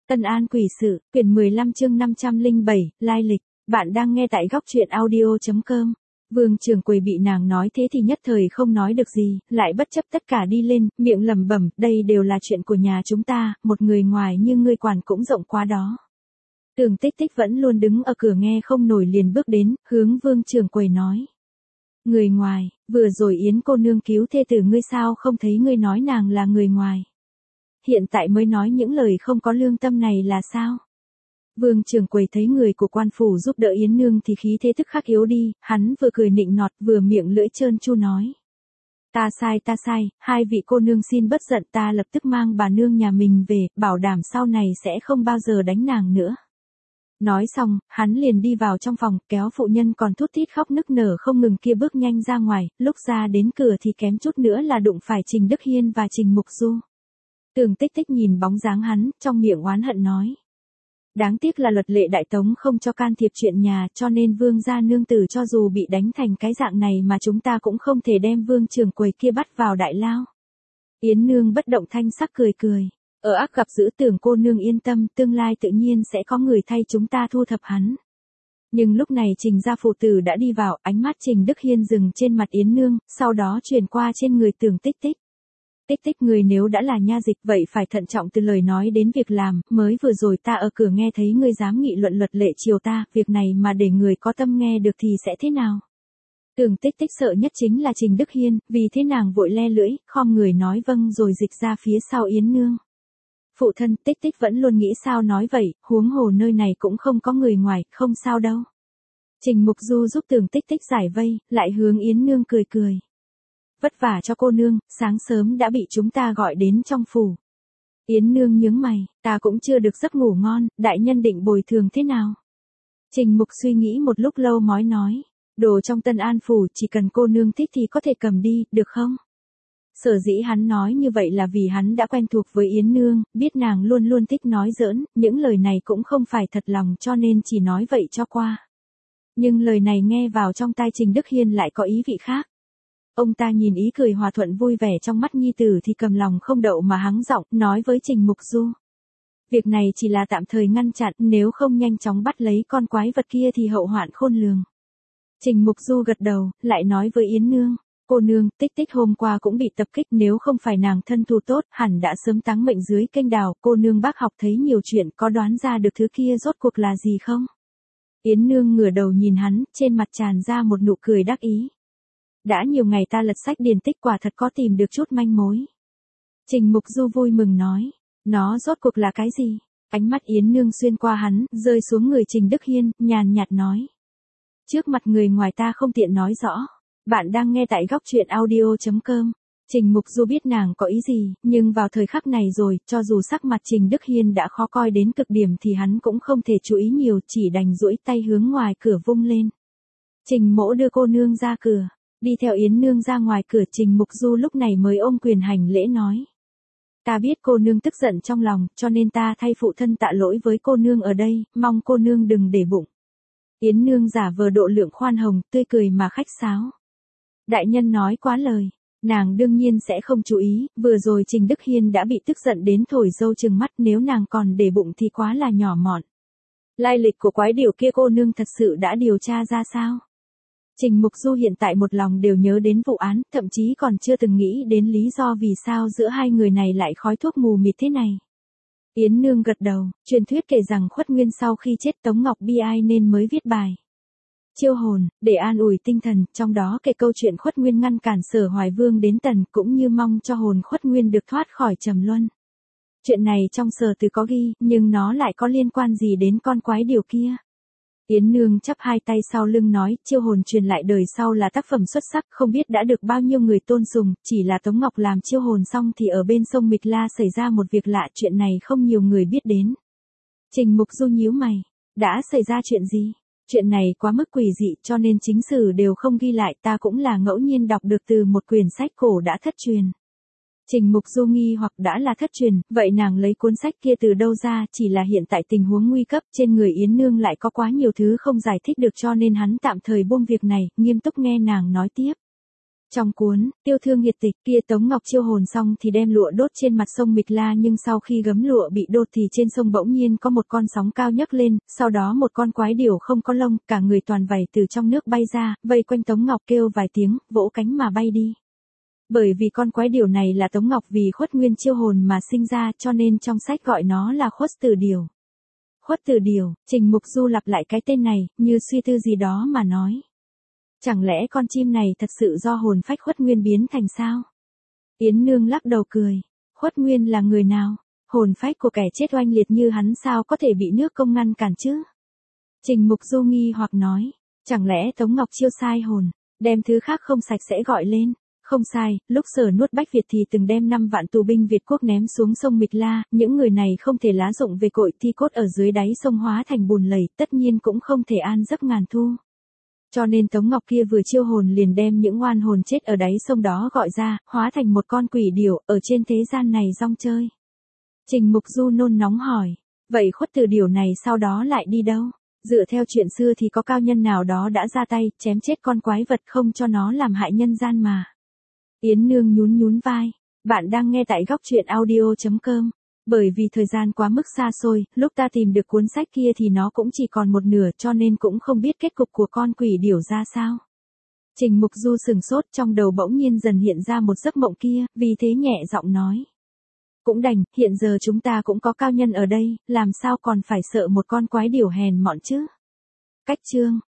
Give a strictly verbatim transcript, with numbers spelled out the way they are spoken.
Tân An quỷ sự, quyển mười lăm chương năm trăm lẻ bảy, lai lịch. Bạn đang nghe tại góc truyện audio chấm com. Vương Trường Quầy bị nàng nói thế thì nhất thời không nói được gì, lại bất chấp tất cả đi lên, miệng lẩm bẩm, đây đều là chuyện của nhà chúng ta, một người ngoài như ngươi quản cũng rộng quá đó. Tưởng Tích Tích vẫn luôn đứng ở cửa nghe không nổi liền bước đến, hướng Vương Trường Quầy nói. Người ngoài, vừa rồi Yến cô nương cứu thê tử ngươi sao không thấy ngươi nói nàng là người ngoài. Hiện tại mới nói những lời không có lương tâm này là sao? Vương Trường Quầy thấy người của quan phủ giúp đỡ Yến nương thì khí thế tức khắc yếu đi, hắn vừa cười nịnh nọt vừa miệng lưỡi trơn tru nói. Ta sai ta sai, hai vị cô nương xin bất giận, ta lập tức mang bà nương nhà mình về, bảo đảm sau này sẽ không bao giờ đánh nàng nữa. Nói xong, hắn liền đi vào trong phòng, kéo phụ nhân còn thút thít khóc nức nở không ngừng kia bước nhanh ra ngoài, lúc ra đến cửa thì kém chút nữa là đụng phải Trình Đức Hiên và Trình Mục Du. Tưởng Tích Tích nhìn bóng dáng hắn, trong miệng oán hận nói. Đáng tiếc là luật lệ Đại Tống không cho can thiệp chuyện nhà, cho nên Vương gia nương tử cho dù bị đánh thành cái dạng này mà chúng ta cũng không thể đem Vương Trường Quầy kia bắt vào đại lao. Yến nương bất động thanh sắc cười cười. Ở ác gặp dữ, Tưởng cô nương yên tâm, tương lai tự nhiên sẽ có người thay chúng ta thu thập hắn. Nhưng lúc này Trình gia phụ tử đã đi vào, ánh mắt Trình Đức Hiên dừng trên mặt Yến nương, sau đó chuyển qua trên người Tưởng Tích Tích. Tích Tích, người nếu đã là nha dịch vậy phải thận trọng từ lời nói đến việc làm, mới vừa rồi ta ở cửa nghe thấy ngươi dám nghị luận luật lệ triều ta, việc này mà để người có tâm nghe được thì sẽ thế nào? Tưởng Tích Tích sợ nhất chính là Trình Đức Hiên, vì thế nàng vội le lưỡi, khom người nói vâng rồi dịch ra phía sau Yến nương. Phụ thân, Tích Tích vẫn luôn nghĩ sao nói vậy, huống hồ nơi này cũng không có người ngoài, không sao đâu. Trình Mục Du giúp Tưởng Tích Tích giải vây, lại hướng Yến nương cười cười. Vất vả cho cô nương, sáng sớm đã bị chúng ta gọi đến trong phủ. Yến nương nhướng mày, ta cũng chưa được giấc ngủ ngon, đại nhân định bồi thường thế nào? Trình Mục suy nghĩ một lúc lâu mới nói, đồ trong Tân An phủ chỉ cần cô nương thích thì có thể cầm đi, được không? Sở dĩ hắn nói như vậy là vì hắn đã quen thuộc với Yến nương, biết nàng luôn luôn thích nói giỡn, những lời này cũng không phải thật lòng cho nên chỉ nói vậy cho qua. Nhưng lời này nghe vào trong tai Trình Đức Hiên lại có ý vị khác. Ông ta nhìn ý cười hòa thuận vui vẻ trong mắt nhi tử thì cầm lòng không đậu mà hắng giọng, nói với Trình Mục Du. Việc này chỉ là tạm thời ngăn chặn, nếu không nhanh chóng bắt lấy con quái vật kia thì hậu hoạn khôn lường. Trình Mục Du gật đầu, lại nói với Yến nương. Cô nương, Tích Tích hôm qua cũng bị tập kích, nếu không phải nàng thân thù tốt, hẳn đã sớm táng mệnh dưới kênh đào, cô nương bác học thấy nhiều chuyện, có đoán ra được thứ kia rốt cuộc là gì không? Yến nương ngửa đầu nhìn hắn, trên mặt tràn ra một nụ cười đắc ý. Đã nhiều ngày ta lật sách điển tích quả thật có tìm được chút manh mối. Trình Mục Du vui mừng nói, nó rốt cuộc là cái gì? Ánh mắt Yến nương xuyên qua hắn, rơi xuống người Trình Đức Hiên, nhàn nhạt nói. Trước mặt người ngoài ta không tiện nói rõ. Bạn đang nghe tại góc truyện audio chấm com. Trình Mục Du biết nàng có ý gì, nhưng vào thời khắc này rồi, cho dù sắc mặt Trình Đức Hiên đã khó coi đến cực điểm thì hắn cũng không thể chú ý nhiều, chỉ đành duỗi tay hướng ngoài cửa vung lên. Trình mỗ đưa cô nương ra cửa. Đi theo Yến nương ra ngoài cửa, Trình Mục Du lúc này mới ôm quyền hành lễ nói. Ta biết cô nương tức giận trong lòng, cho nên ta thay phụ thân tạ lỗi với cô nương ở đây, mong cô nương đừng để bụng. Yến nương giả vờ độ lượng khoan hồng, tươi cười mà khách sáo. Đại nhân nói quá lời, nàng đương nhiên sẽ không chú ý, vừa rồi Trình Đức Hiên đã bị tức giận đến thổi dâu trừng mắt, nếu nàng còn để bụng thì quá là nhỏ mọn. Lai lịch của quái điều kia cô nương thật sự đã điều tra ra sao? Trình Mục Du hiện tại một lòng đều nhớ đến vụ án, thậm chí còn chưa từng nghĩ đến lý do vì sao giữa hai người này lại khói thuốc mù mịt thế này. Yến nương gật đầu, truyền thuyết kể rằng Khuất Nguyên sau khi chết Tống Ngọc bi ai nên mới viết bài chiêu hồn, để an ủi tinh thần, trong đó kể câu chuyện Khuất Nguyên ngăn cản Sở Hoài Vương đến Tần cũng như mong cho hồn Khuất Nguyên được thoát khỏi trầm luân. Chuyện này trong Sở Từ có ghi, nhưng nó lại có liên quan gì đến con quái điều kia? Yến nương chắp hai tay sau lưng nói, chiêu hồn truyền lại đời sau là tác phẩm xuất sắc, không biết đã được bao nhiêu người tôn sùng, chỉ là Tống Ngọc làm chiêu hồn xong thì ở bên sông Mịch La xảy ra một việc lạ, chuyện này không nhiều người biết đến. Trình Mục Du nhíu mày, đã xảy ra chuyện gì? Chuyện này quá mức quỷ dị cho nên chính sử đều không ghi lại, ta cũng là ngẫu nhiên đọc được từ một quyển sách cổ đã thất truyền. Trình Mục Du nghi hoặc đã là thất truyền, vậy nàng lấy cuốn sách kia từ đâu ra, chỉ là hiện tại tình huống nguy cấp, trên người Yến nương lại có quá nhiều thứ không giải thích được cho nên hắn tạm thời buông việc này, nghiêm túc nghe nàng nói tiếp. Trong cuốn Yêu thương nhiệt tịch kia Tống Ngọc chiêu hồn xong thì đem lụa đốt trên mặt sông Mịch La, nhưng sau khi gấm lụa bị đốt thì trên sông bỗng nhiên có một con sóng cao nhấc lên, sau đó một con quái điểu không có lông, cả người toàn vảy từ trong nước bay ra, vây quanh Tống Ngọc kêu vài tiếng, vỗ cánh mà bay đi. Bởi vì con quái điểu này là Tống Ngọc vì khuất nguyên chiêu hồn mà sinh ra, cho nên trong sách gọi nó là Khuất Tử Điểu. Khuất Tử Điểu, Trình Mục Du lặp lại cái tên này, như suy tư gì đó mà nói. Chẳng lẽ con chim này thật sự do hồn phách Khuất Nguyên biến thành sao? Yến Nương lắc đầu cười. Khuất Nguyên là người nào? Hồn phách của kẻ chết oanh liệt như hắn sao có thể bị nước công ngăn cản chứ? Trình Mục Du nghi hoặc nói. Chẳng lẽ Tống Ngọc chiêu sai hồn, đem thứ khác không sạch sẽ gọi lên? Không sai, lúc Sở nuốt Bách Việt thì từng đem năm vạn tù binh Việt quốc ném xuống sông Mịch La, những người này không thể lá dụng về cội, thi cốt ở dưới đáy sông hóa thành bùn lầy, tất nhiên cũng không thể an giấc ngàn thu. Cho nên Tống Ngọc kia vừa chiêu hồn liền đem những oan hồn chết ở đáy sông đó gọi ra, hóa thành một con quỷ điểu, ở trên thế gian này rong chơi. Trình Mục Du nôn nóng hỏi, vậy Khuất Tử Điểu này sau đó lại đi đâu? Dựa theo chuyện xưa thì có cao nhân nào đó đã ra tay, chém chết con quái vật không cho nó làm hại nhân gian mà. Yến Nương nhún nhún vai, bạn đang nghe tại góc truyện audio chấm com. Bởi vì thời gian quá mức xa xôi, lúc ta tìm được cuốn sách kia thì nó cũng chỉ còn một nửa, cho nên cũng không biết kết cục của con quỷ điểu ra sao. Trình Mục Du sừng sốt, trong đầu bỗng nhiên dần hiện ra một giấc mộng kia, vì thế nhẹ giọng nói. Cũng đành, hiện giờ chúng ta cũng có cao nhân ở đây, làm sao còn phải sợ một con quái điểu hèn mọn chứ. Cách chương